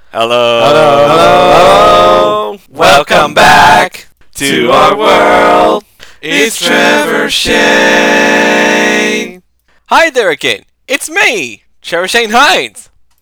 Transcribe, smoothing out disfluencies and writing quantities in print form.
Hello. Hello. Welcome back to our world. It's Trevor Shane. Hi there again. It's me, Trevor Shane Hines.